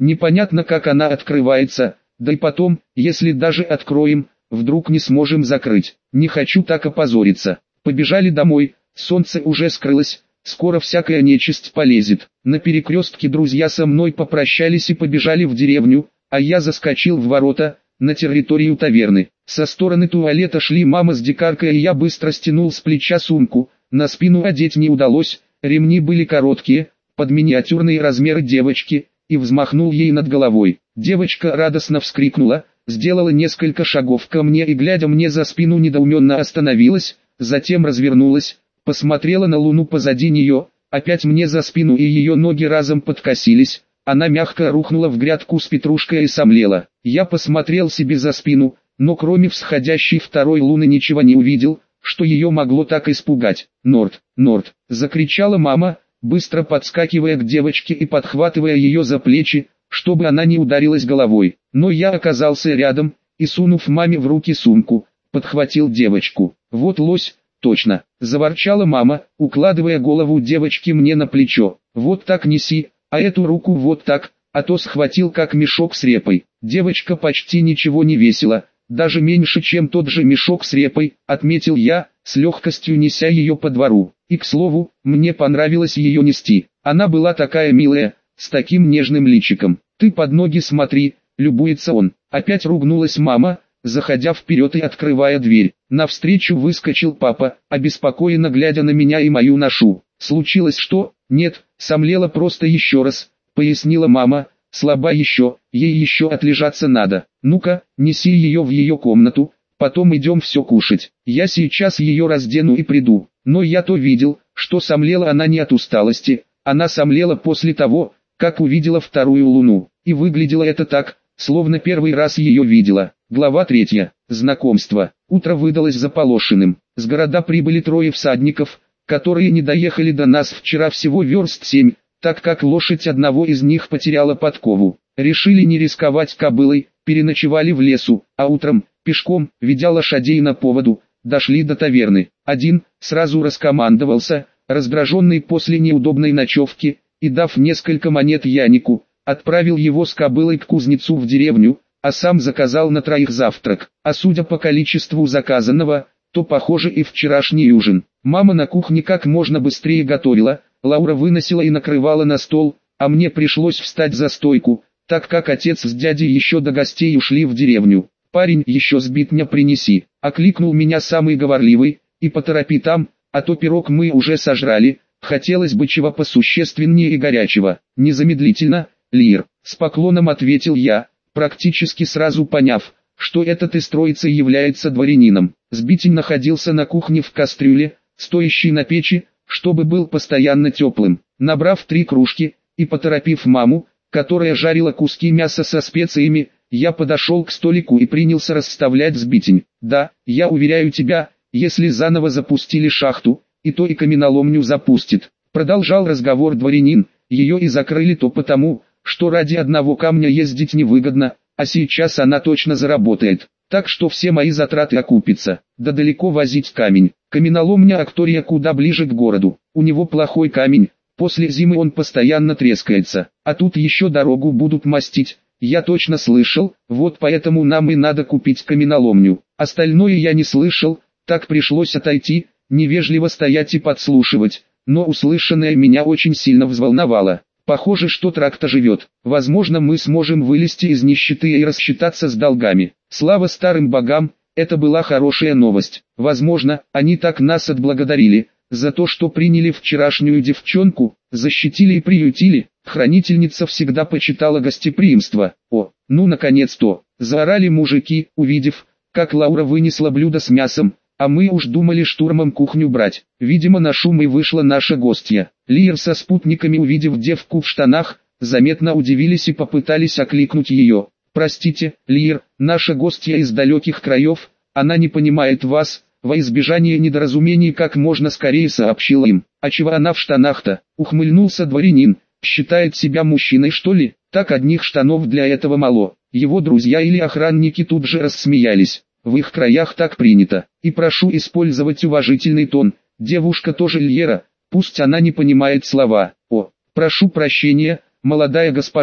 Непонятно, как она открывается, да и потом, если даже откроем, вдруг не сможем закрыть. Не хочу так опозориться. Побежали домой, солнце уже скрылось, скоро всякая нечисть полезет. На перекрестке друзья со мной попрощались и побежали в деревню, а я заскочил в ворота, на территорию таверны. Со стороны туалета шли мама с дикаркой, и я быстро стянул с плеча сумку. На спину одеть не удалось, ремни были короткие, под миниатюрные размеры девочки, и взмахнул ей над головой. Девочка радостно вскрикнула, сделала несколько шагов ко мне и, глядя мне за спину, недоуменно остановилась, затем развернулась, посмотрела на луну позади нее, опять мне за спину, и ее ноги разом подкосились. Она мягко рухнула в грядку с петрушкой и сомлела. Я посмотрел себе за спину, но кроме всходящей второй луны ничего не увидел, что ее могло так испугать. «Норд! Норд!» — закричала мама, быстро подскакивая к девочке и подхватывая ее за плечи, чтобы она не ударилась головой. Но я оказался рядом, и, сунув маме в руки сумку, подхватил девочку. «Вот лось, точно!» — заворчала мама, укладывая голову девочки мне на плечо. «Вот так неси, а эту руку вот так, а то схватил как мешок с репой». Девочка почти ничего не весила, даже меньше, чем тот же мешок с репой, отметил я, с легкостью неся ее по двору. И, к слову, мне понравилось ее нести. Она была такая милая, с таким нежным личиком. «Ты под ноги смотри», — любуется он. Опять ругнулась мама, заходя вперед и открывая дверь. Навстречу выскочил папа, обеспокоенно глядя на меня и мою ношу. «Случилось что?» «Нет, сомлела просто еще раз», — пояснила мама. «Слаба еще, ей еще отлежаться надо. Ну-ка, неси ее в ее комнату, потом идем все кушать. Я сейчас ее раздену и приду». Но я то видел, что сомлела она не от усталости, она сомлела после того, как увидела вторую луну. И выглядело это так, словно первый раз ее видела. Глава 3. Знакомство. Утро выдалось заполошенным. С города прибыли 3 всадников, которые не доехали до нас вчера всего верст 7, так как лошадь одного из них потеряла подкову. Решили не рисковать кобылой, переночевали в лесу, а утром, пешком, ведя лошадей на поводу, дошли до таверны. Один сразу раскомандовался, раздраженный после неудобной ночевки, и, дав несколько монет Янику, отправил его с кобылой к кузнецу в деревню, а сам заказал на 3 завтрак. А судя по количеству заказанного, то похоже и вчерашний ужин. Мама на кухне как можно быстрее готовила, Лаура выносила и накрывала на стол, а мне пришлось встать за стойку, так как отец с дядей еще до гостей ушли в деревню. «Парень, еще сбитня принеси», — окликнул меня самый говорливый, — «и поторопи там, а то пирог мы уже сожрали, хотелось бы чего посущественнее и горячего». «Незамедлительно, Лир», — с поклоном ответил я, практически сразу поняв, что этот из троицы является дворянином. Сбитень находился на кухне в кастрюле, стоящей на печи, чтобы был постоянно теплым. Набрав 3 кружки, и поторопив маму, которая жарила куски мяса со специями, я подошел к столику и принялся расставлять сбитень. «Да, я уверяю тебя, если заново запустили шахту, и то и каменоломню запустит», — продолжал разговор дворянин. «Ее и закрыли то потому, что ради одного камня ездить невыгодно, а сейчас она точно заработает. Так что все мои затраты окупятся. Да далеко возить камень. Каменоломня Актория куда ближе к городу. У него плохой камень, после зимы он постоянно трескается. А тут еще дорогу будут мастить. Я точно слышал, вот поэтому нам и надо купить каменоломню. Остальное я не слышал, так пришлось отойти, невежливо стоять и подслушивать. Но услышанное меня очень сильно взволновало. Похоже, что тракта живет. Возможно, мы сможем вылезти из нищеты и рассчитаться с долгами. Слава старым богам, это была хорошая новость. Возможно, они так нас отблагодарили, за то, что приняли вчерашнюю девчонку, защитили и приютили. Хранительница всегда почитала гостеприимство. «О, ну наконец-то!» — заорали мужики, увидев, как Лаура вынесла блюдо с мясом, а мы уж думали штурмом кухню брать. Видимо, на шум и вышла наша гостья. Лир со спутниками, увидев девку в штанах, заметно удивились и попытались окликнуть ее. «Простите, Лир, наша гостья из далеких краев, она не понимает вас», во избежание недоразумений как можно скорее сообщил им. «А чего она в штанах-то?» — ухмыльнулся дворянин. «Считает себя мужчиной, что ли? Так одних штанов для этого мало». Его друзья или охранники тут же рассмеялись. В их краях так принято. И прошу использовать уважительный тон. Девушка тоже Льера, пусть она не понимает слова. «О, прошу прощения, молодая госпожа,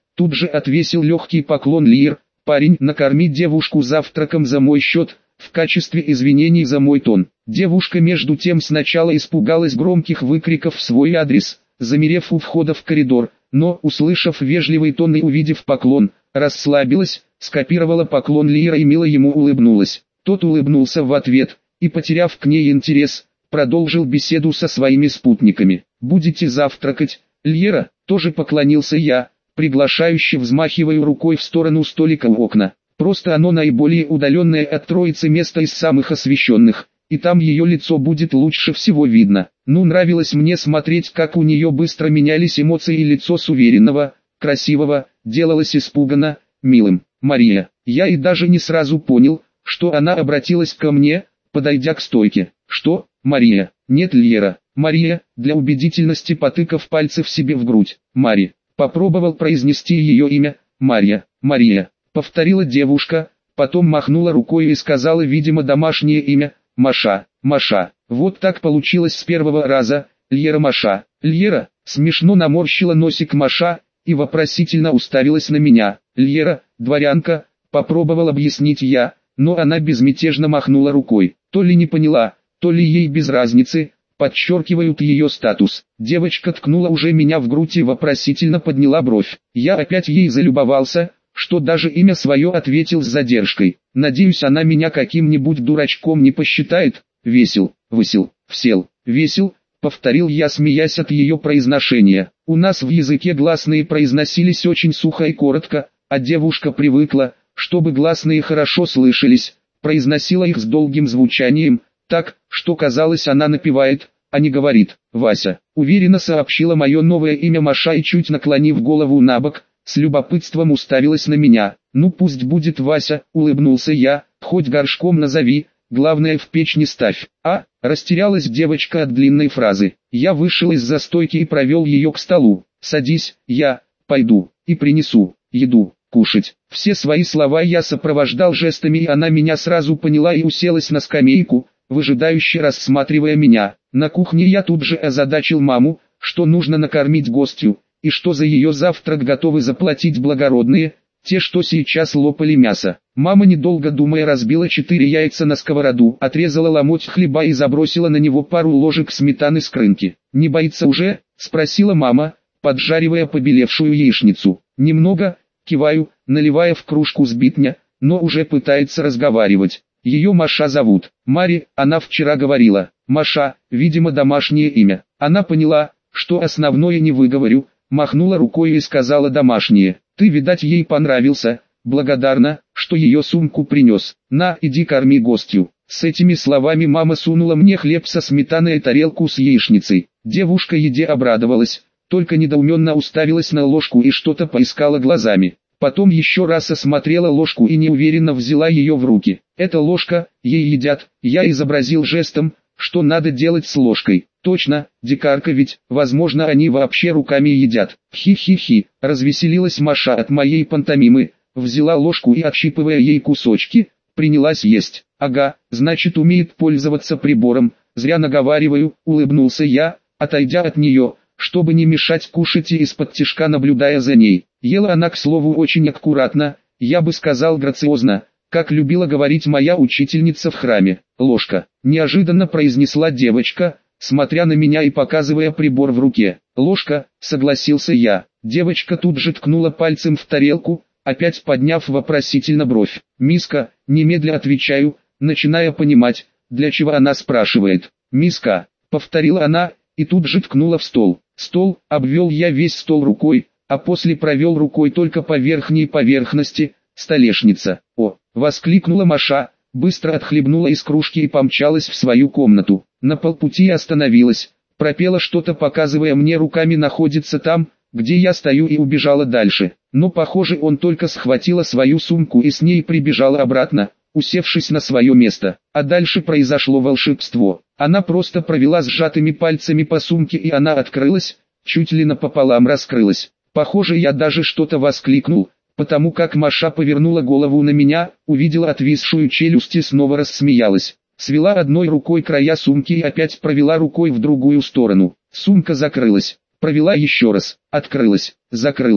Тут же отвесил легкий поклон Лир. Парень, накорми девушку завтраком за мой счет, в качестве извинений за мой тон. Девушка между тем сначала испугалась громких выкриков в свой адрес, замерев у входа в коридор, но, услышав вежливый тон и увидев поклон, расслабилась, скопировала поклон Лира и мило ему улыбнулась. Тот улыбнулся в ответ, и, потеряв к ней интерес, продолжил беседу со своими спутниками. «Будете завтракать, Лира?» Тоже поклонился я, приглашающе взмахиваю рукой в сторону столика у окна. Просто оно наиболее удаленное от троицы место из самых освещенных, и там ее лицо будет лучше всего видно. Ну, нравилось мне смотреть, как у нее быстро менялись эмоции, и лицо с уверенного, красивого, делалось испуганно, милым. «Мария». Я и даже не сразу понял, что она обратилась ко мне, подойдя к стойке. «Что, Мария?» «Нет, Лера». «Мария», для убедительности потыкав пальцы в себе в грудь. «Мари». Попробовал произнести ее имя. «Мария, Мария», повторила девушка, потом махнула рукой и сказала, видимо, домашнее имя. «Маша, Маша». Вот так получилось с первого раза. «Лера, Маша». «Лера», смешно наморщила носик Маша и вопросительно уставилась на меня. «Лера, дворянка», попробовал объяснить я, но она безмятежно махнула рукой. То ли не поняла, то ли ей без разницы, подчеркивают ее статус. Девочка ткнула уже меня в грудь и вопросительно подняла бровь. Я опять ей залюбовался, что даже имя свое ответил с задержкой. Надеюсь, она меня каким-нибудь дурачком не посчитает. «Весел, высел, всел, весел», повторил я, смеясь от ее произношения. У нас в языке гласные произносились очень сухо и коротко, а девушка привыкла, чтобы гласные хорошо слышались, произносила их с долгим звучанием, так, что казалось, она напевает, а не говорит. «Вася», уверенно сообщила мое новое имя Маша и, чуть наклонив голову набок, с любопытством уставилась на меня. «Ну пусть будет Вася», улыбнулся я, «хоть горшком назови, главное в печь не ставь». Растерялась девочка от длинной фразы. Я вышел из-за стойки и провел ее к столу. «Садись, я пойду и принесу еду, кушать». Все свои слова я сопровождал жестами, и она меня сразу поняла и уселась на скамейку, выжидающе рассматривая меня. На кухне я тут же озадачил маму, что нужно накормить гостью, и что за ее завтрак готовы заплатить благородные, те, что сейчас лопали мясо. Мама, недолго думая, разбила 4 яйца на сковороду, отрезала ломоть хлеба и забросила на него пару ложек сметаны с крынки. «Не боится уже?» – спросила мама, поджаривая побелевшую яичницу. «Немного», – киваю, наливая в кружку сбитня, но уже пытается разговаривать. Ее Маша зовут. Мари, она вчера говорила. Маша, видимо, домашнее имя. Она поняла, что основное не выговорю, махнула рукой и сказала домашнее. «Ты, видать, ей понравился, благодарна, что ее сумку принес. На, иди корми гостью». С этими словами мама сунула мне хлеб со сметаной и тарелку с яичницей. Девушка еде обрадовалась, только недоуменно уставилась на ложку и что-то поискала глазами. Потом еще раз осмотрела ложку и неуверенно взяла ее в руки. «Это ложка, ей едят», я изобразил жестом, что надо делать с ложкой. «Точно, дикарка ведь, возможно, они вообще руками едят». «Хи-хи-хи», развеселилась Маша от моей пантомимы, взяла ложку и, отщипывая ей кусочки, принялась есть. «Ага, значит, умеет пользоваться прибором, зря наговариваю», улыбнулся я, отойдя от нее, чтобы не мешать кушать, и из-под тишка наблюдая за ней. Ела она, к слову, очень аккуратно, я бы сказал грациозно, как любила говорить моя учительница в храме. «Ложка», неожиданно произнесла девочка, смотря на меня и показывая прибор в руке. «Ложка», согласился я. Девочка тут же ткнула пальцем в тарелку, опять подняв вопросительно бровь. «Миска», немедля отвечаю, начиная понимать, для чего она спрашивает. «Миска», повторила она, и тут же ткнула в стол. «Стол», обвел я весь стол рукой, а после провел рукой только по верхней поверхности, «столешница». «О!» — воскликнула Маша, быстро отхлебнула из кружки и помчалась в свою комнату. На полпути остановилась, пропела что-то, показывая мне руками находится там, где я стою, и убежала дальше. Но похоже, он только схватила свою сумку и с ней прибежала обратно, усевшись на свое место. А дальше произошло волшебство. Она просто провела сжатыми пальцами по сумке, и она открылась, чуть ли напополам раскрылась. Похоже, я даже что-то воскликнул, потому как Маша повернула голову на меня, увидела отвисшую челюсть и снова рассмеялась. Свела одной рукой края сумки и опять провела рукой в другую сторону. Сумка закрылась. Провела еще раз. Открылась. Закрылась.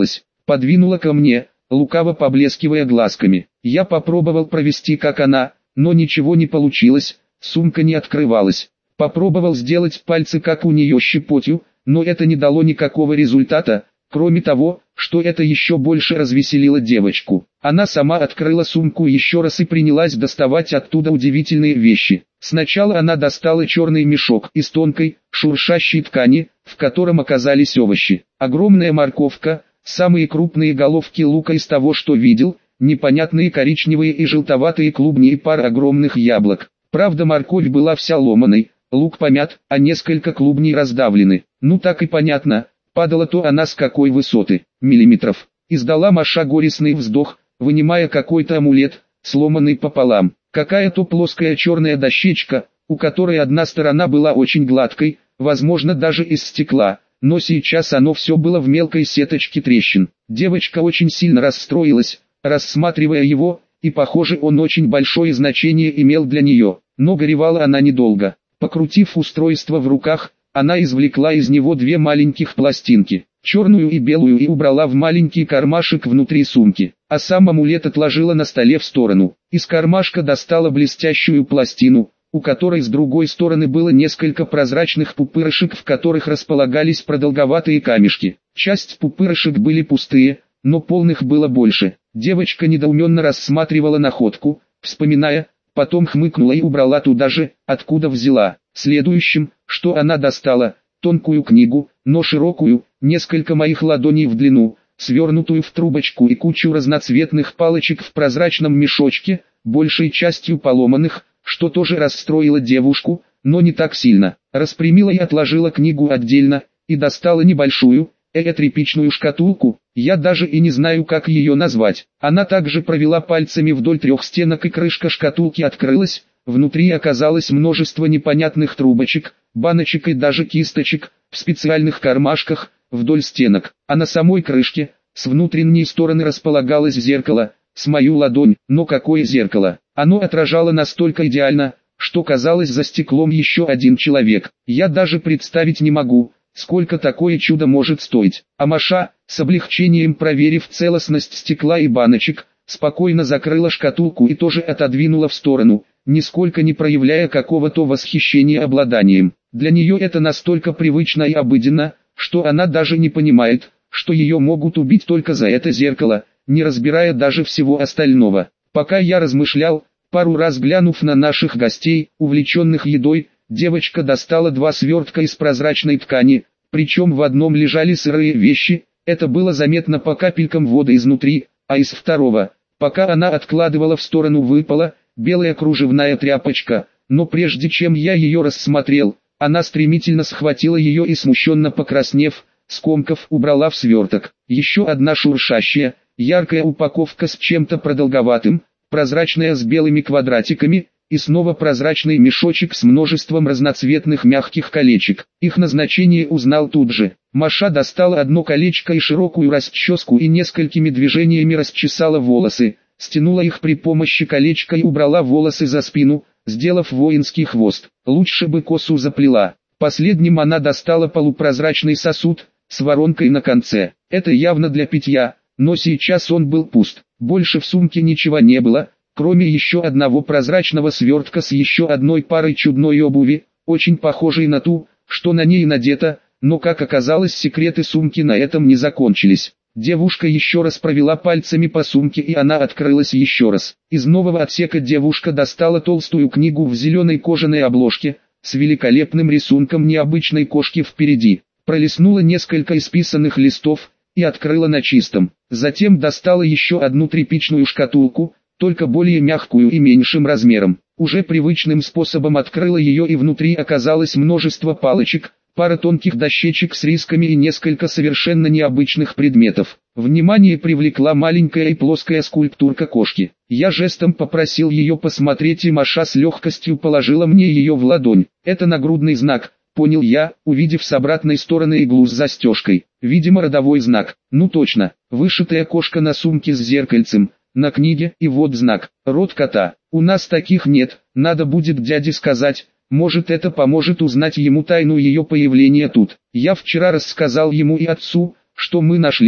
подвинула ко мне, лукаво поблескивая глазками. Я попробовал провести как она, но ничего не получилось, сумка не открывалась. Попробовал сделать пальцы как у нее щепотью, но это не дало никакого результата, кроме того, что это еще больше развеселило девочку. Она сама открыла сумку еще раз и принялась доставать оттуда удивительные вещи. Сначала она достала черный мешок из тонкой, шуршащей ткани, в котором оказались овощи. Огромная морковка, самые крупные головки лука из того, что видел, непонятные коричневые и желтоватые клубни и пара огромных яблок. Правда, морковь была вся ломаной, лук помят, а несколько клубней раздавлены. Ну так и понятно, падала то она с какой высоты, миллиметров. Издала Маша горестный вздох, вынимая какой-то амулет, сломанный пополам. Какая-то плоская черная дощечка, у которой одна сторона была очень гладкой, возможно даже из стекла, но сейчас оно все было в мелкой сеточке трещин. Девочка очень сильно расстроилась, рассматривая его, и похоже он очень большое значение имел для нее. Но горевала она недолго. Покрутив устройство в руках, она извлекла из него две маленьких пластинки, черную и белую, и убрала в маленький кармашек внутри сумки, а сам амулет отложила на столе в сторону. Из кармашка достала блестящую пластину, у которой с другой стороны было несколько прозрачных пупырышек, в которых располагались продолговатые камешки. Часть пупырышек были пустые, но полных было больше. Девочка недоуменно рассматривала находку, вспоминая, потом хмыкнула и убрала туда же, откуда взяла. Следующим, что она достала, тонкую книгу, но широкую, несколько моих ладоней в длину, свернутую в трубочку и кучу разноцветных палочек в прозрачном мешочке, большей частью поломанных, что тоже расстроило девушку, но не так сильно. Распрямила и отложила книгу отдельно, и достала небольшую, тряпичную шкатулку, я даже и не знаю как ее назвать. Она также провела пальцами вдоль трех стенок и крышка шкатулки открылась, внутри оказалось множество непонятных трубочек, баночек и даже кисточек, в специальных кармашках, вдоль стенок, а на самой крышке, с внутренней стороны располагалось зеркало, с мою ладонь, но какое зеркало? Оно отражало настолько идеально, что казалось за стеклом еще один человек. Я даже представить не могу, сколько такое чудо может стоить. А Маша, с облегчением проверив целостность стекла и баночек, спокойно закрыла шкатулку и тоже отодвинула в сторону, нисколько не проявляя какого-то восхищения обладанием. Для нее это настолько привычно и обыденно, что она даже не понимает, что ее могут убить только за это зеркало, не разбирая даже всего остального. Пока я размышлял, пару раз глянув на наших гостей, увлеченных едой, девочка достала два свертка из прозрачной ткани, причем в одном лежали сырые вещи, это было заметно по капелькам воды изнутри, а из второго, пока она откладывала в сторону, выпала белая кружевная тряпочка, но прежде чем я ее рассмотрел, она стремительно схватила ее и, смущенно покраснев, скомкав, убрала в сверток. Еще одна шуршащая, яркая упаковка с чем-то продолговатым, прозрачная с белыми квадратиками, и снова прозрачный мешочек с множеством разноцветных мягких колечек. Их назначение узнал тут же. Маша достала одно колечко и широкую расческу и несколькими движениями расчесала волосы, стянула их при помощи колечка и убрала волосы за спину, сделав воинский хвост. Лучше бы косу заплела. Последним она достала полупрозрачный сосуд, с воронкой на конце. Это явно для питья, но сейчас он был пуст. Больше в сумке ничего не было, кроме еще одного прозрачного свертка с еще одной парой чудной обуви, очень похожей на ту, что на ней надето, но как оказалось, секреты сумки на этом не закончились. Девушка еще раз провела пальцами по сумке, и она открылась еще раз. Из нового отсека девушка достала толстую книгу в зеленой кожаной обложке, с великолепным рисунком необычной кошки впереди. Пролистнула несколько исписанных листов и открыла на чистом. Затем достала еще одну тряпичную шкатулку, только более мягкую и меньшим размером. Уже привычным способом открыла ее, и внутри оказалось множество палочек, пара тонких дощечек с рисками и несколько совершенно необычных предметов. Внимание привлекла маленькая и плоская скульптурка кошки. Я жестом попросил ее посмотреть, и Маша с легкостью положила мне ее в ладонь. Это нагрудный знак, понял я, увидев с обратной стороны иглу с застежкой. Видимо, родовой знак. Ну точно, вышитая кошка на сумке с зеркальцем, на книге, и вот знак, род кота. У нас таких нет, надо будет дяде сказать, может это поможет узнать ему тайну ее появления тут. Я вчера рассказал ему и отцу, что мы нашли,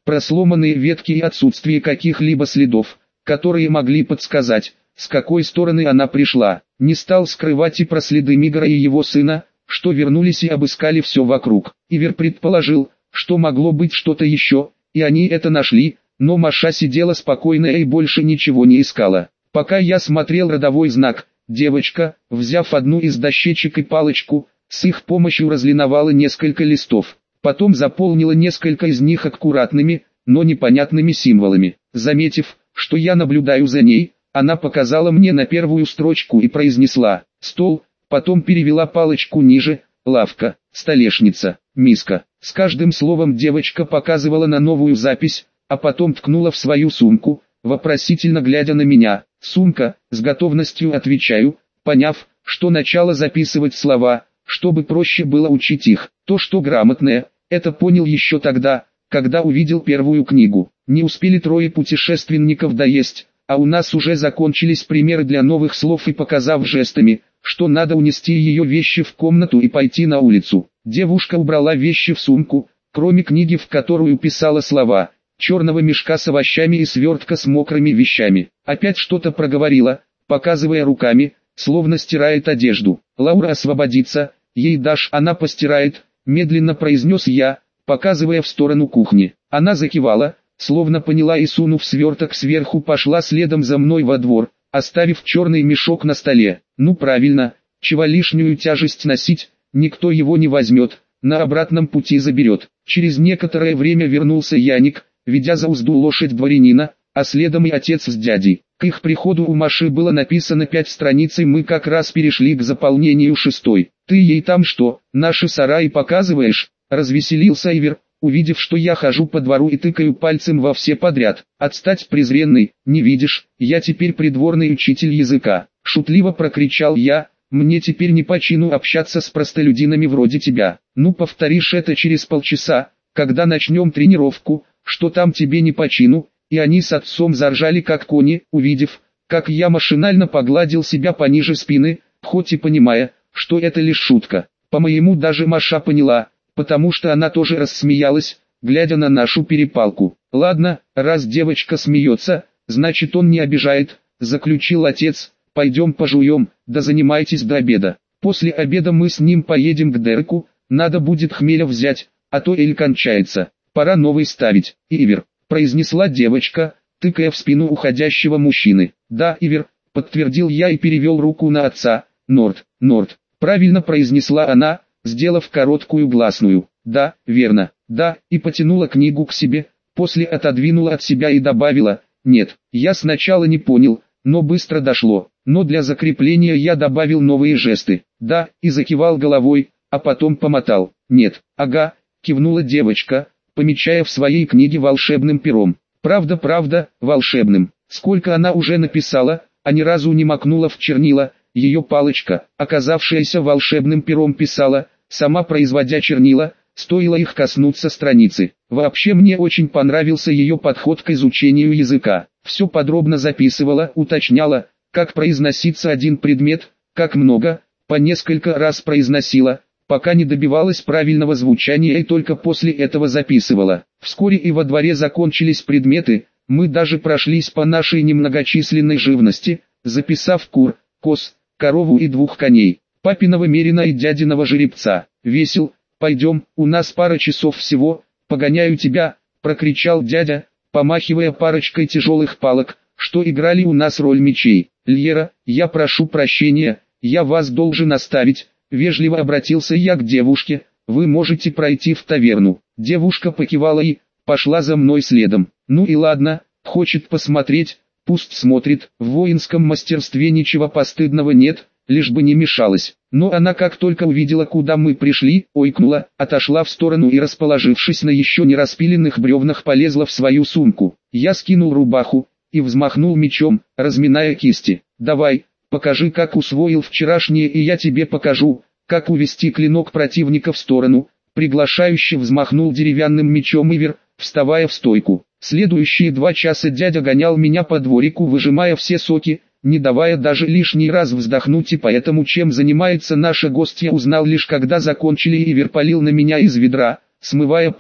просломанные ветки и отсутствие каких-либо следов, которые могли подсказать, с какой стороны она пришла. Не стал скрывать и про следы Мигра и его сына, что вернулись и обыскали все вокруг. Ивер предположил, что могло быть что-то еще, и они это нашли, но Маша сидела спокойно и больше ничего не искала. Пока я смотрел родовой знак, девочка, взяв одну из дощечек и палочку, с их помощью разлиновала несколько листов. Потом заполнила несколько из них аккуратными, но непонятными символами. Заметив, что я наблюдаю за ней, она показала мне на первую строчку и произнесла «стол», потом перевела палочку ниже «лавка», «столешница», «миска». С каждым словом девочка показывала на новую запись, а потом ткнула в свою сумку, вопросительно глядя на меня. «Сумка», с готовностью отвечаю, поняв, что начала записывать слова, чтобы проще было учить их. То, что грамотное, это понял еще тогда, когда увидел первую книгу. Не успели трое путешественников доесть, а у нас уже закончились примеры для новых слов, и показав жестами, что надо унести ее вещи в комнату и пойти на улицу. Девушка убрала вещи в сумку, кроме книги, в которую писала слова, черного мешка с овощами и свертка с мокрыми вещами. Опять что-то проговорила, показывая руками, словно стирает одежду. «Лаура освободится, ей дашь, она постирает», медленно произнес я, показывая в сторону кухни. Она закивала, словно поняла, и сунув сверток сверху, пошла следом за мной во двор, оставив черный мешок на столе. Ну правильно, чего лишнюю тяжесть носить, никто его не возьмет, на обратном пути заберет. Через некоторое время вернулся Яник, ведя за узду лошадь дворянина, а следом и отец с дядей. К их приходу у Маши было написано 5 страниц, и мы как раз перешли к заполнению 6. «Ты ей там что, наши сараи показываешь?» — развеселился Ивер, увидев, что я хожу по двору и тыкаю пальцем во все подряд. «Отстать, презренный, не видишь, я теперь придворный учитель языка», — шутливо прокричал я, «мне теперь не по чину общаться с простолюдинами вроде тебя. Ну повторишь это через полчаса, когда начнем тренировку, что там тебе не по чину». И они с отцом заржали как кони, увидев, как я машинально погладил себя пониже спины, хоть и понимая, что это лишь шутка. По-моему, даже Маша поняла, потому что она тоже рассмеялась, глядя на нашу перепалку. «Ладно, раз девочка смеется, значит он не обижает», — заключил отец. «Пойдем пожуем, да занимайтесь до обеда. После обеда мы с ним поедем к Дереку, надо будет хмеля взять, а то эль кончается, пора новый ставить». «Ивер», — произнесла девочка, тыкая в спину уходящего мужчины. «Да, Ивер», — подтвердил я и перевел руку на отца. «Норд, Норд», — правильно произнесла она, сделав короткую гласную. «Да, верно, да», и потянула книгу к себе, после отодвинула от себя и добавила, «нет». Я сначала не понял, но быстро дошло, но для закрепления я добавил новые жесты. «Да», и закивал головой, а потом помотал. «Нет». «Ага», — кивнула девочка, помечая в своей книге волшебным пером. Правда, волшебным. Сколько она уже написала, а ни разу не макнула в чернила. Ее палочка, оказавшаяся волшебным пером, писала, сама производя чернила, стоило их коснуться страницы. Вообще мне очень понравился ее подход к изучению языка. Все подробно записывала, уточняла, как произносится один предмет, как много, по несколько раз произносила, пока не добивалась правильного звучания, и только после этого записывала. Вскоре и во дворе закончились предметы, мы даже прошлись по нашей немногочисленной живности, записав кур, коз, корову и 2 коней, папиного мерина и дядиного жеребца. «Весел, пойдем, у нас пара часов всего, погоняю тебя», — прокричал дядя, помахивая парочкой тяжелых палок, что играли у нас роль мечей. «Льера, я прошу прощения, я вас должен оставить». Вежливо обратился я к девушке, «вы можете пройти в таверну». Девушка покивала и пошла за мной следом. Ну и ладно, хочет посмотреть, пусть смотрит, в воинском мастерстве ничего постыдного нет, лишь бы не мешалась. Но она как только увидела, куда мы пришли, ойкнула, отошла в сторону и, расположившись на еще не распиленных бревнах, полезла в свою сумку. Я скинул рубаху и взмахнул мечом, разминая кисти. «Давай, покажи, как усвоил вчерашнее, и я тебе покажу, как увести клинок противника в сторону», — приглашающе взмахнул деревянным мечом Ивер, вставая в стойку. Следующие 2 часа дядя гонял меня по дворику, выжимая все соки, не давая даже лишний раз вздохнуть, и поэтому, чем занимается наша гостья, узнал лишь когда закончили, и Ивер полил на меня из ведра, смывая пот,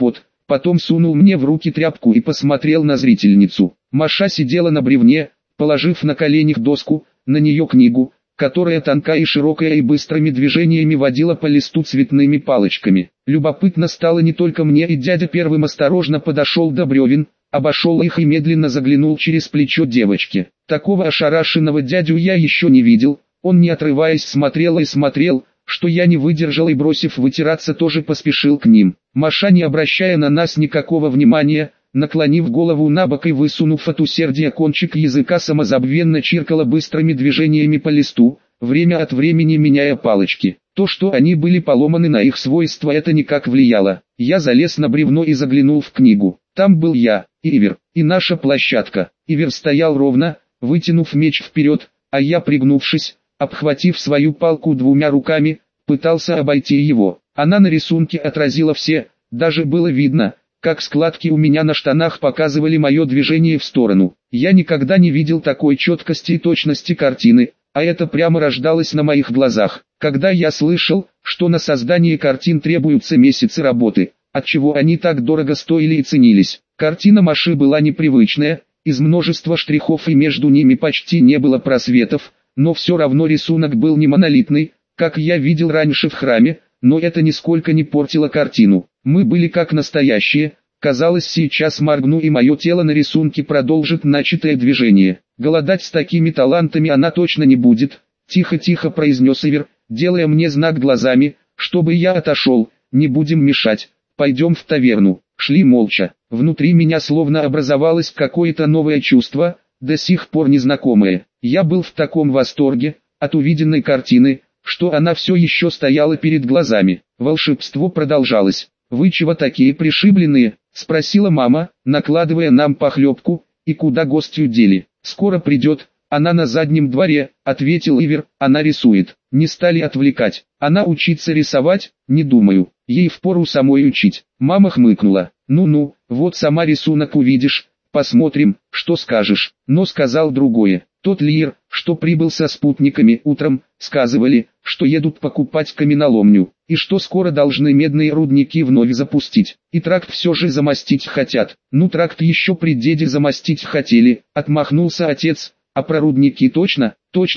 потом сунул мне в руки тряпку и посмотрел на зрительницу. Маша сидела на бревне, положив на коленях доску, на нее книгу, которая тонкая и широкая и быстрыми движениями водила по листу цветными палочками. Любопытно стало не только мне, и дядя первым осторожно подошел до бревен, обошел их и медленно заглянул через плечо девочки. Такого ошарашенного дядю я еще не видел, он не отрываясь смотрел и смотрел, что я не выдержал и, бросив вытираться, тоже поспешил к ним. Маша, не обращая на нас никакого внимания, наклонив голову набок и высунув от усердия кончик языка, самозабвенно чиркала быстрыми движениями по листу, время от времени меняя палочки. То, что они были поломаны на их свойства, это никак влияло. Я залез на бревно и заглянул в книгу. Там был я, Ивер, и наша площадка. Ивер стоял ровно, вытянув меч вперед, а я, пригнувшись, обхватив свою палку двумя руками, пытался обойти его. Она на рисунке отразила все, даже было видно, как складки у меня на штанах показывали мое движение в сторону. Я никогда не видел такой четкости и точности картины, а это прямо рождалось на моих глазах. Когда я слышал, что на создание картин требуются месяцы работы, отчего они так дорого стоили и ценились. Картина Маши была непривычная, из множества штрихов и между ними почти не было просветов, но все равно рисунок был не монолитный, как я видел раньше в храме, но это нисколько не портило картину. Мы были как настоящие, казалось, сейчас моргну и мое тело на рисунке продолжит начатое движение. Голодать с такими талантами она точно не будет, тихо-тихо произнес Ивер, делая мне знак глазами, чтобы я отошел. Не будем мешать, пойдем в таверну. Шли молча. Внутри меня словно образовалось какое-то новое чувство, до сих пор незнакомое. Я был в таком восторге от увиденной картины, что она все еще стояла перед глазами. Волшебство продолжалось. «Вы чего такие пришибленные?» — спросила мама, накладывая нам похлебку. «И куда гостью дели?» «Скоро придет, она на заднем дворе», — ответил Ивер. «Она рисует». Не стали отвлекать. «Она учится рисовать?» «Не думаю, ей впору самой учить». Мама хмыкнула. «Ну-ну, вот сама рисунок увидишь, посмотрим, что скажешь». Но сказал другое. Тот Лиер, что прибыл со спутниками утром, сказывали, что едут покупать каменоломню, и что скоро должны медные рудники вновь запустить. И тракт все же замостить хотят. Ну, тракт еще при деде замостить хотели, отмахнулся отец. А про рудники точно,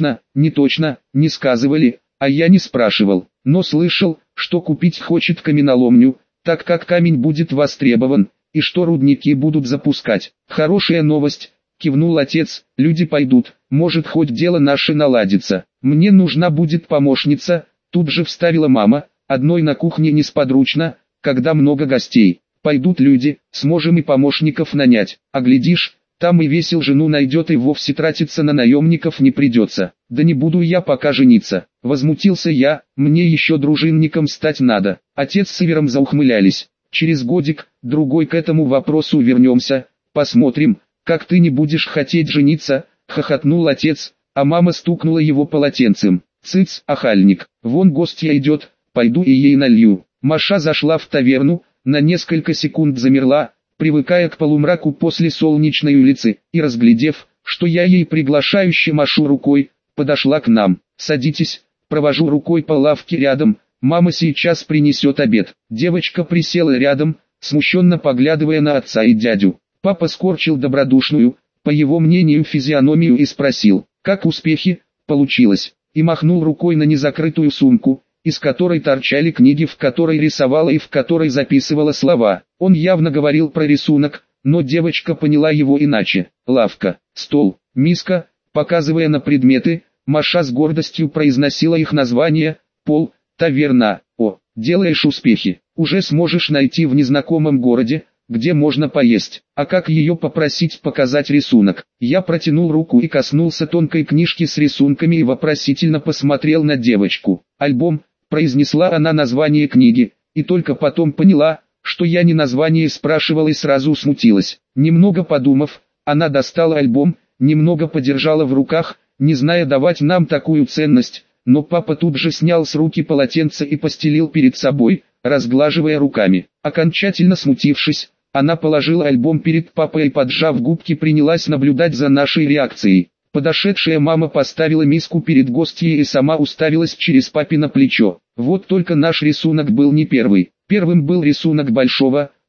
не точно, не сказывали, а я не спрашивал, но слышал, что купить хочет каменоломню, так как камень будет востребован, и что рудники будут запускать. Хорошая новость, кивнул отец, люди пойдут, может хоть дело наше наладится. Мне нужна будет помощница, тут же вставила мама, одной на кухне несподручно, когда много гостей. Пойдут люди, сможем и помощников нанять, а глядишь, там и весел жену найдет и вовсе тратиться на наемников не придется. Да не буду я пока жениться. Возмутился я, мне еще дружинником стать надо. Отец с Ивером заухмылялись. Через годик, другой к этому вопросу вернемся, посмотрим, как ты не будешь хотеть жениться, хохотнул отец, а мама стукнула его полотенцем. Цыц, охальник, вон гостья идет, пойду и ей налью. Маша зашла в таверну, на несколько секунд замерла, привыкая к полумраку после солнечной улицы, и разглядев, что я ей приглашающе машу рукой, подошла к нам. «Садитесь», провожу рукой по лавке рядом, «мама сейчас принесет обед». Девочка присела рядом, смущенно поглядывая на отца и дядю. Папа скорчил добродушную, по его мнению, физиономию и спросил, «Как успехи?» «Получилось», и махнул рукой на незакрытую сумку, из которой торчали книги, в которой рисовала и в которой записывала слова. Он явно говорил про рисунок, но девочка поняла его иначе. Лавка, стол, миска, показывая на предметы, Маша с гордостью произносила их название. Пол, таверна. О, делаешь успехи, уже сможешь найти в незнакомом городе, где можно поесть. А как ее попросить показать рисунок? Я протянул руку и коснулся тонкой книжки с рисунками и вопросительно посмотрел на девочку. «Альбом», произнесла она название книги, и только потом поняла, что я не название спрашивал, и сразу смутилась. Немного подумав, она достала альбом, немного подержала в руках, не зная давать нам такую ценность, но папа тут же снял с руки полотенце и постелил перед собой, разглаживая руками. Окончательно смутившись, она положила альбом перед папой и, поджав губки, принялась наблюдать за нашей реакцией. Подошедшая мама поставила миску перед гостьей и сама уставилась через папино плечо. Вот только наш рисунок был не первый. Первым был рисунок большого,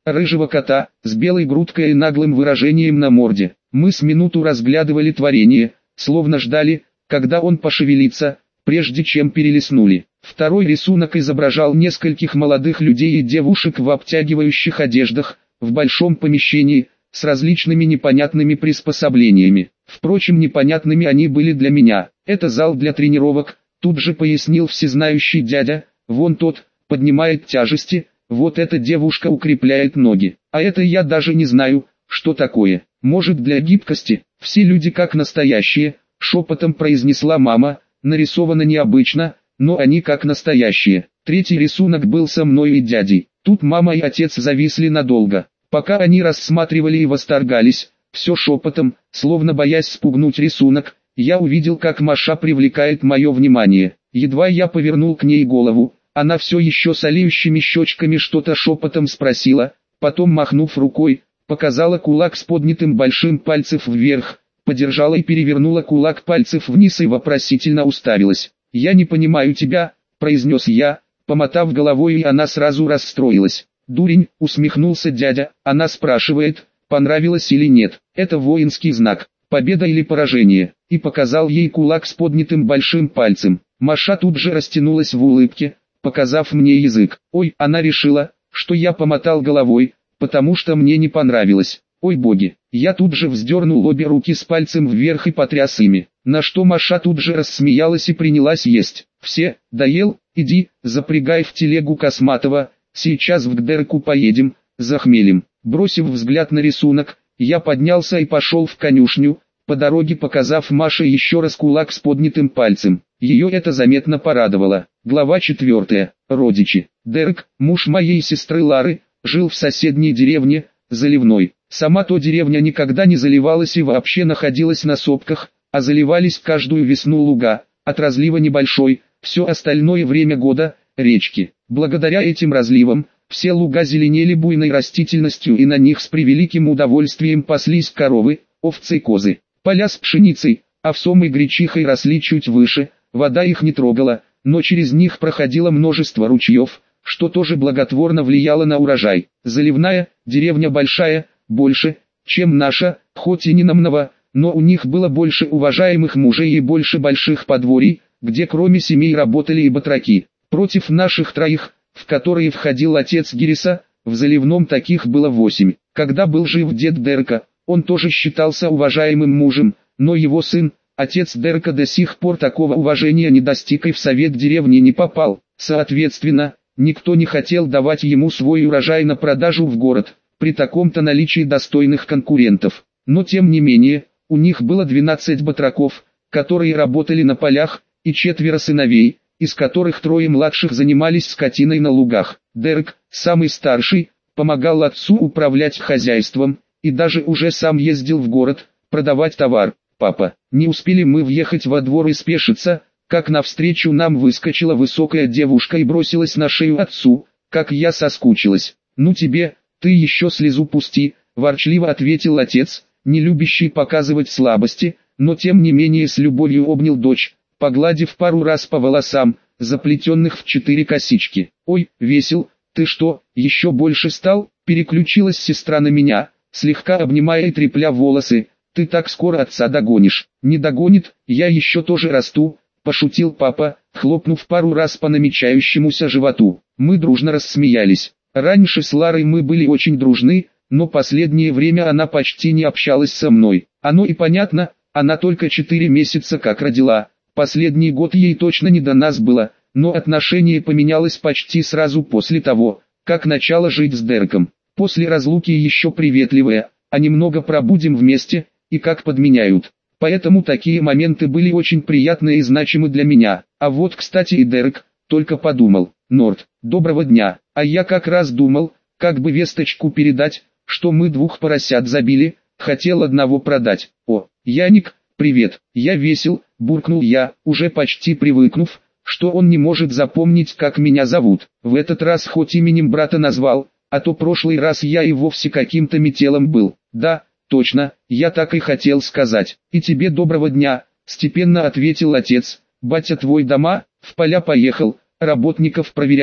рыжего кота, с белой грудкой и наглым выражением на морде. Мы с минуту разглядывали творение, словно ждали, когда он пошевелится, прежде чем перелистнули. Второй рисунок изображал нескольких молодых людей и девушек в обтягивающих одеждах, в большом помещении, с различными непонятными приспособлениями. Впрочем, непонятными они были для меня. Это зал для тренировок, тут же пояснил всезнающий дядя, вон тот, поднимает тяжести, вот эта девушка укрепляет ноги. А это я даже не знаю, что такое. Может, для гибкости? Все люди как настоящие, шепотом произнесла мама, нарисовано необычно, но они как настоящие. Третий рисунок был со мной и дядей. Тут мама и отец зависли надолго. Пока они рассматривали и восторгались, все шепотом, словно боясь спугнуть рисунок, я увидел, как Маша привлекает мое внимание. Едва я повернул к ней голову, она все еще с олеющими щечками что-то шепотом спросила, потом, махнув рукой, показала кулак с поднятым большим пальцем вверх, подержала и перевернула кулак пальцев вниз и вопросительно уставилась. «Я не понимаю тебя», — произнес я, помотав головой, и она сразу расстроилась. «Дурень», — усмехнулся дядя, — «она спрашивает, понравилось или нет. Это воинский знак, победа или поражение», и показал ей кулак с поднятым большим пальцем. Маша тут же растянулась в улыбке, показав мне язык. «Ой», она решила, что я помотал головой, потому что мне не понравилось. «Ой боги», я тут же вздернул обе руки с пальцем вверх и потряс ими, на что Маша тут же рассмеялась и принялась есть. «Все, доел, иди, запрягай в телегу Косматова, сейчас в Гдерку поедем, захмелим». Бросив взгляд на рисунок, я поднялся и пошел в конюшню, по дороге показав Маше еще раз кулак с поднятым пальцем. Ее это заметно порадовало. Глава 4. Родичи. Дерек, муж моей сестры Лары, жил в соседней деревне, Заливной. Сама то деревня никогда не заливалась и вообще находилась на сопках, а заливались каждую весну луга, от разлива небольшой, все остальное время года – речки. Благодаря этим разливам, все луга зеленели буйной растительностью, и на них с превеликим удовольствием паслись коровы, овцы и козы. Поля с пшеницей, овсом и гречихой росли чуть выше, вода их не трогала, но через них проходило множество ручьев, что тоже благотворно влияло на урожай. Заливная, деревня большая, больше, чем наша, хоть и не намного, но у них было больше уважаемых мужей и больше больших подворий, где кроме семей работали и батраки. Против наших троих, в которые входил отец Гириса, в Заливном таких было 8. Когда был жив дед Дерека, он тоже считался уважаемым мужем, но его сын, отец Дерека, до сих пор такого уважения не достиг и в совет деревни не попал. Соответственно, никто не хотел давать ему свой урожай на продажу в город, при таком-то наличии достойных конкурентов. Но тем не менее, у них было 12 батраков, которые работали на полях, и 4 сыновей, из которых 3 младших занимались скотиной на лугах. Дерек, самый старший, помогал отцу управлять хозяйством, и даже уже сам ездил в город, продавать товар. «Папа, не успели мы въехать во двор и спешиться, как навстречу нам выскочила высокая девушка и бросилась на шею отцу, как я соскучилась. Ну тебе, ты еще слезу пусти», ворчливо ответил отец, не любящий показывать слабости, но тем не менее с любовью обнял дочь, погладив пару раз по волосам, заплетенных в 4 косички. «Ой, Весел, ты что, еще больше стал?» Переключилась сестра на меня, слегка обнимая и трепля волосы. «Ты так скоро отца догонишь». «Не догонит, я еще тоже расту», пошутил папа, хлопнув пару раз по намечающемуся животу. Мы дружно рассмеялись. Раньше с Ларой мы были очень дружны, но последнее время она почти не общалась со мной. Оно и понятно, она только 4 месяца как родила. Последний год ей точно не до нас было, но отношение поменялось почти сразу после того, как начала жить с Дереком. После разлуки еще приветливая, а немного пробудем вместе, и как подменяют. Поэтому такие моменты были очень приятны и значимы для меня. А вот, кстати, и Дерек, только подумал. «Норд, доброго дня, а я как раз думал, как бы весточку передать, что мы 2 поросят забили, хотел одного продать». «О, Яник, привет, я Весел», буркнул я, уже почти привыкнув, что он не может запомнить, как меня зовут. В этот раз хоть именем брата назвал, а то прошлый раз я и вовсе каким-то метелом был. «Да, точно, я так и хотел сказать». «И тебе доброго дня», степенно ответил отец. «Батя твой дома, в поля поехал, работников проверять»,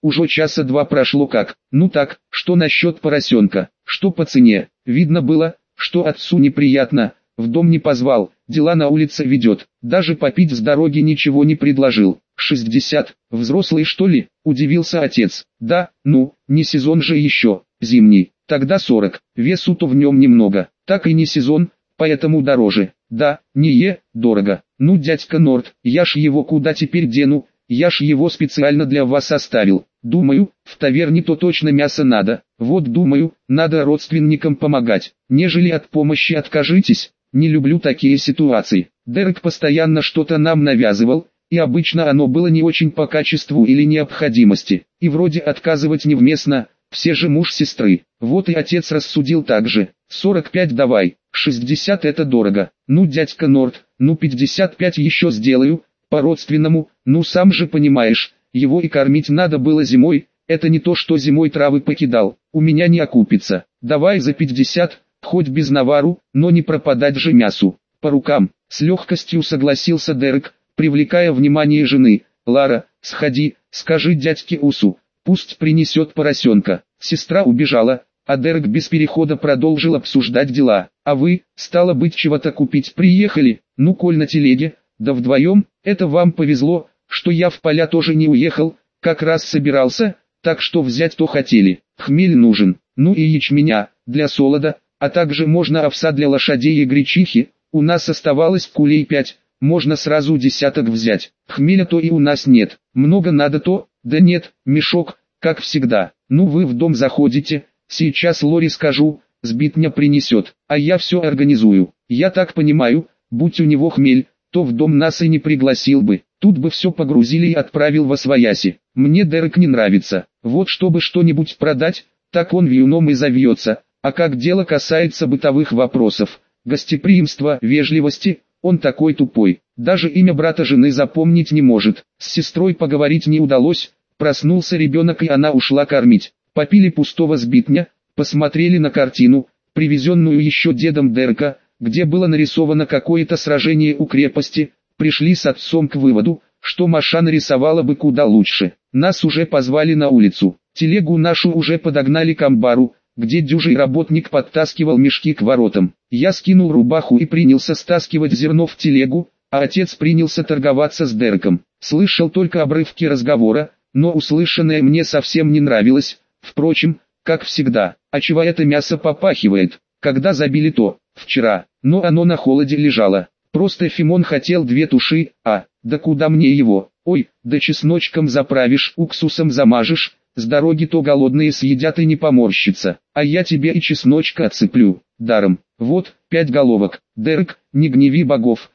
уже часа два прошло как. Ну так, что насчет поросенка, что по цене? Видно было, что отцу неприятно, в дом не позвал, дела на улице ведет, даже попить с дороги ничего не предложил. 60, взрослый что ли? Удивился отец. Да, ну, не сезон же еще, зимний, тогда 40, весу-то в нем немного, так и не сезон, поэтому дороже. Да, дорого. Ну дядька Норт, я ж его куда теперь дену, я ж его специально для вас оставил. Думаю, в таверне-то точно мясо надо, вот думаю, надо родственникам помогать, нежели от помощи откажитесь. Не люблю такие ситуации. Дерек постоянно что-то нам навязывал, и обычно оно было не очень по качеству или необходимости, и вроде отказывать невместно, все же муж сестры. Вот и отец рассудил так же. 45 давай, 60 это дорого. Ну дядька Норт, ну 55 еще сделаю, по-родственному, ну сам же понимаешь, его и кормить надо было зимой, это не то что зимой травы покидал, у меня не окупится. Давай за 50, хоть без навару, но не пропадать же мясу. По рукам, с легкостью согласился Дерек, привлекая внимание жены. Лара, сходи, скажи дядьке Усу, пусть принесет поросенка. Сестра убежала, а Дерек без перехода продолжил обсуждать дела. А вы, стало быть, чего-то купить приехали? Ну коль на телеге, да вдвоем, это вам повезло, что я в поля тоже не уехал, как раз собирался, так что взять то хотели. Хмель нужен, ну и ячменя, для солода, а также можно овса для лошадей и гречихи, у нас оставалось кулей 5, можно сразу десяток взять. Хмеля то и у нас нет, много надо то, да нет, мешок, как всегда. Ну вы в дом заходите, сейчас Лори скажу, сбитня принесет, а я все организую. Я так понимаю, будь у него хмель, то в дом нас и не пригласил бы, тут бы все погрузили и отправил восвояси. Мне Дерек не нравится, вот чтобы что-нибудь продать, так он вьюном и завьется, а как дело касается бытовых вопросов, гостеприимства, вежливости, он такой тупой, даже имя брата жены запомнить не может. С сестрой поговорить не удалось, проснулся ребенок и она ушла кормить. Попили пустого сбитня, посмотрели на картину, привезенную еще дедом Дерека, где было нарисовано какое-то сражение у крепости, пришли с отцом к выводу, что Маша нарисовала бы куда лучше. Нас уже позвали на улицу, телегу нашу уже подогнали к амбару, где дюжий работник подтаскивал мешки к воротам. Я скинул рубаху и принялся стаскивать зерно в телегу, а отец принялся торговаться с Дереком. Слышал только обрывки разговора, но услышанное мне совсем не нравилось, впрочем, как всегда. А чего это мясо попахивает? Когда забили то? Вчера, но оно на холоде лежало. Просто Фимон хотел 2 туши, да куда мне его? Ой, да чесночком заправишь, уксусом замажешь, с дороги то голодные съедят и не поморщится, а я тебе и чесночка отсыплю, даром. Вот, 5 головок. Дерек, не гневи богов,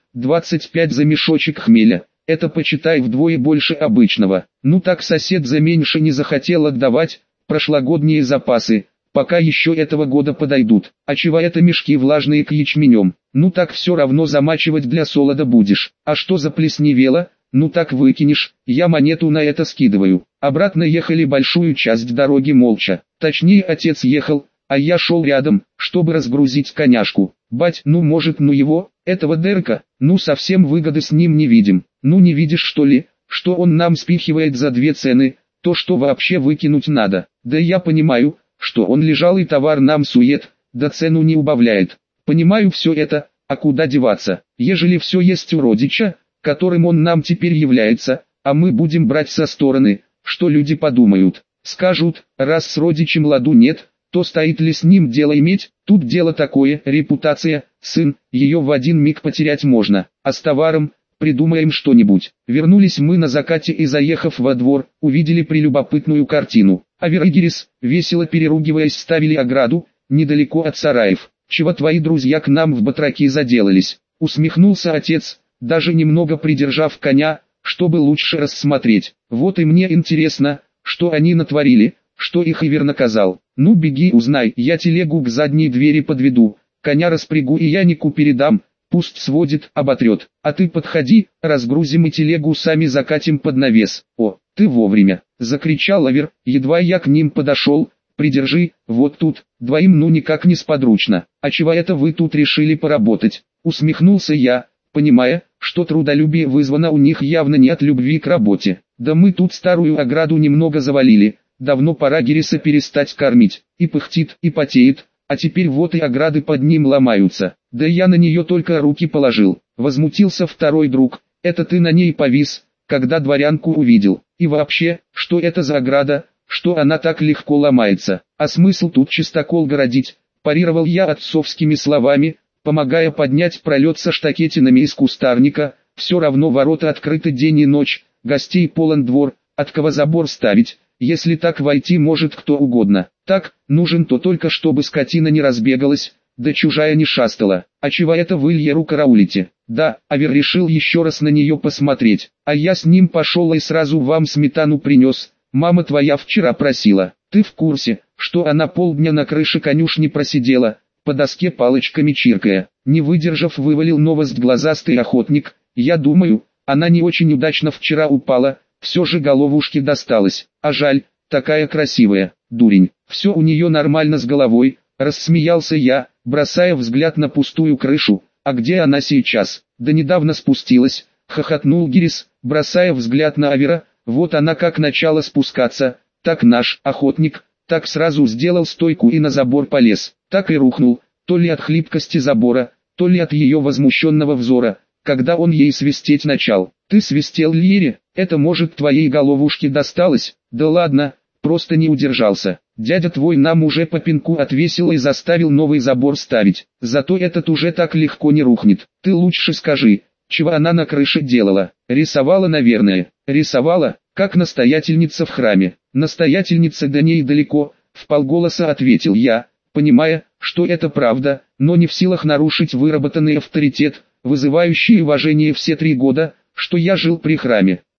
25 за мешочек хмеля, это почитай вдвое больше обычного. Ну так сосед за меньше не захотел отдавать, прошлогодние запасы, пока еще этого года подойдут. А чего это мешки влажные к ячменем? Ну так все равно замачивать для солода будешь. А что заплесневело? Ну так выкинешь, я монету на это скидываю. Обратно ехали большую часть дороги молча. Точнее отец ехал, а я шел рядом, чтобы разгрузить коняшку. Бать, ну может ну его, этого Дерека, ну совсем выгоды с ним не видим. Ну не видишь что ли, что он нам спихивает за 2 цены, то что вообще выкинуть надо. Да я понимаю, что он лежал и товар нам сует, да цену не убавляет. Понимаю все это, а куда деваться, ежели все есть у родича, которым он нам теперь является, а мы будем брать со стороны, что люди подумают. Скажут, раз с родичем ладу нет, то стоит ли с ним дело иметь? Тут дело такое, репутация, сын, ее в один миг потерять можно, а с товаром, придумаем что-нибудь. Вернулись мы на закате и, заехав во двор, увидели прелюбопытную картину. Аверегерис, весело переругиваясь, ставили ограду, недалеко от сараев. Чего твои друзья к нам в батраки заделались? Усмехнулся отец, даже немного придержав коня, чтобы лучше рассмотреть. Вот и мне интересно, что они натворили, что их Ивер наказал. Ну беги узнай, я телегу к задней двери подведу, коня распрягу и Янику передам, пусть сводит, оботрет. А ты подходи, разгрузим и телегу сами закатим под навес. О, ты вовремя, закричал Ивер, едва я к ним подошел. Придержи, вот тут, двоим ну никак не сподручно. А чего это вы тут решили поработать? Усмехнулся я, понимая, что трудолюбие вызвано у них явно не от любви к работе. Да мы тут старую ограду немного завалили, давно пора Гириса перестать кормить. И пыхтит, и потеет, а теперь вот и ограды под ним ломаются. Да я на нее только руки положил. Возмутился второй друг. Это ты на ней повис, когда дворянку увидел. И вообще, что это за ограда, что она так легко ломается? А смысл тут чистокол городить? Парировал я отцовскими словами, помогая поднять пролет со штакетинами из кустарника. Все равно ворота открыты день и ночь, гостей полон двор, от кого забор ставить, если так войти может кто угодно. Так, нужен то только чтобы скотина не разбегалась, да чужая не шастала. А чего это вы Льеру караулите? Да, Авер решил еще раз на нее посмотреть, а я с ним пошел и сразу вам сметану принес. Мама твоя вчера просила. Ты в курсе, что она полдня на крыше конюшни просидела, по доске палочками чиркая? Не выдержав, вывалил новость глазастый охотник. Я думаю, она не очень удачно вчера упала, все же головушке досталось. А жаль, такая красивая, дурень. Все у нее нормально с головой, рассмеялся я, бросая взгляд на пустую крышу. А где она сейчас? Да недавно спустилась, хохотнул Гирис, бросая взгляд на Авера. Вот она как начала спускаться, так наш охотник, так сразу сделал стойку и на забор полез, так и рухнул, то ли от хлипкости забора, то ли от ее возмущенного взора, когда он ей свистеть начал. Ты свистел, Льере? Это может твоей головушке досталось? Да ладно, просто не удержался. Дядя твой нам уже по пинку отвесил и заставил новый забор ставить, зато этот уже так легко не рухнет. Ты лучше скажи, чего она на крыше делала? Рисовала, наверное. Рисовала, как настоятельница в храме. Настоятельница до ней далеко, вполголоса ответил я, понимая, что это правда, но не в силах нарушить выработанный авторитет, вызывающий уважение все 3 года, что я жил при храме.